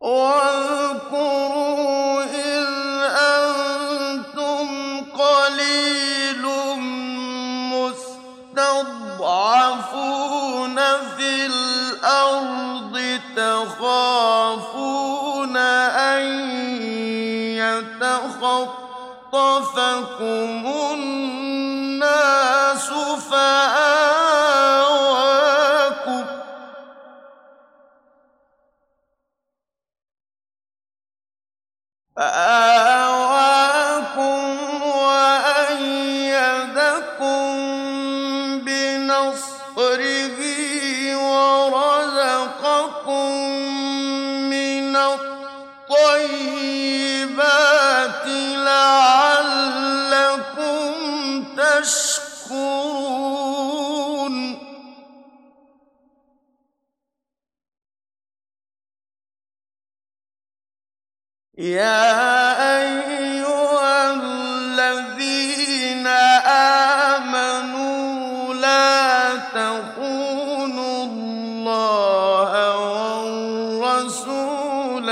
وَاذْكُرُوا إِذْ أَنتُمْ قَلِيلٌ مُّسْتَضْعَفُونَ فِي الْأَرْضِ تَخَافُونَ أَن يَتَخَطَّفَكُمُ النَّاسُ فآواكم وأيدكم بنصره ورزقكم من الطيبات لعلكم تشكرون. يا أيها الذين آمنوا لا تخونوا الله والرسول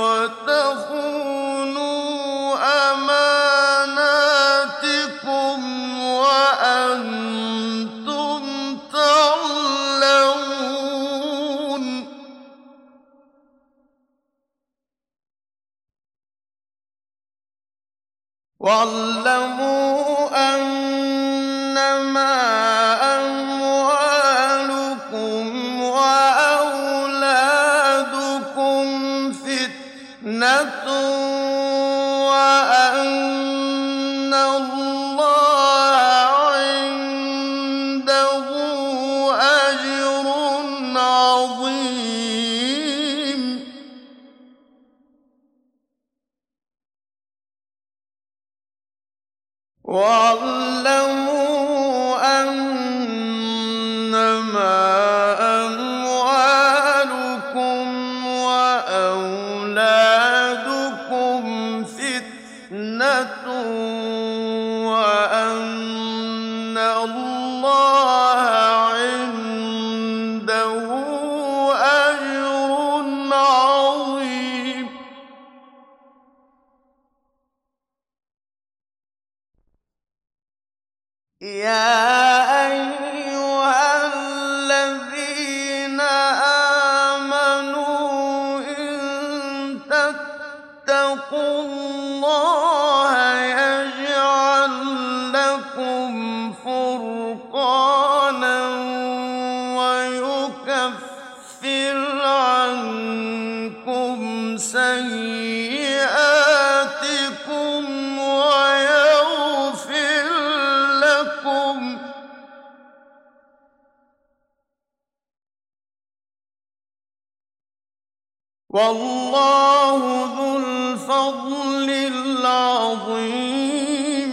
وتخونوا أماناتكم وأنتم تعلمون. وَاعْلَمُوا أَنَّمَا أَمْوَالُكُمْ وَأَوْلَادُكُمْ فِتْنَةٌ وَأَنَّ اللَّهَ عِندَهُ أَجْرٌ عَظِيمٌ. وَاعْلَمُوا أَنَّمَا أَمْوَالُكُمْ وَأَوْلَادُكُمْ فِتْنَةٌ وَأَنَّ اللَّهَ عِندَهُ أَجْرٌ عَظِيمٌ. يا أيها الذين آمنوا إن تتقوا الله يجعل لكم فرقانا ويكفر عنكم سيئاتكم ويغفر لكم. والله ذو الفضل العظيم.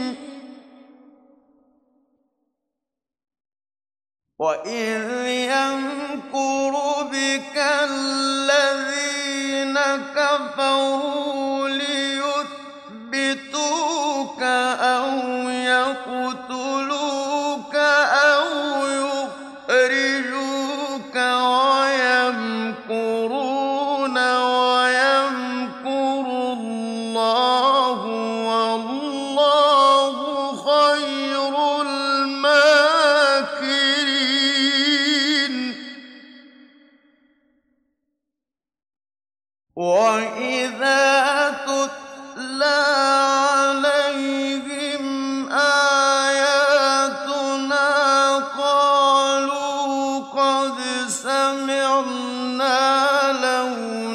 وَإِذْ يَمْكُرُ بِكَ الَّذِينَ كَفَرُوا لِيُثْبِتُوكَ أَوْ يَقْتُلُوكَ أَوْ يُخْرِجُوكَ وَيَمْكُرُونَ وَيَمْكُرُ اللَّهُ وَاللَّهُ خَيْرُ الْمَاكِرِينَ. وَإِذَا تُتْلَىٰ عَلَيْهِمْ آيَاتُنَا قَالُوا قَدْ سَمِعْنَا لَوْ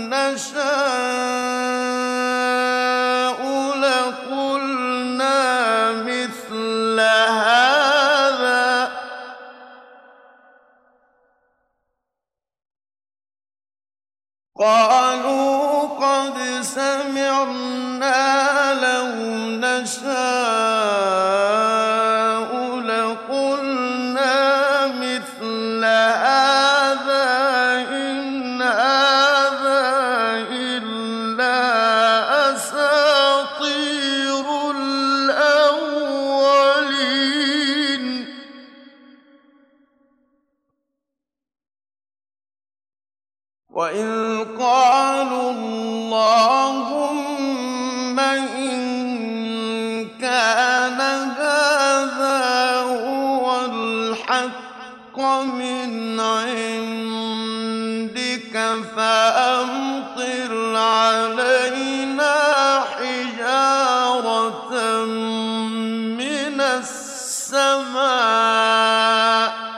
نَشَاءُ لَقُلْنَا مِثْلَ هَٰذَا إِنْ هَٰذَا إِلَّا أَسَاطِيرُ الْأَوَّلِينَ. وَإِذْ قَالُوا اللَّهُمَّ إِن كَانَ هَٰذَا هُوَ الْحَقَّ مِنْ عِندِكَ فَأَمْطِرْ عَلَيْنَا حِجَارَةً مِّنَ السَّمَاءِ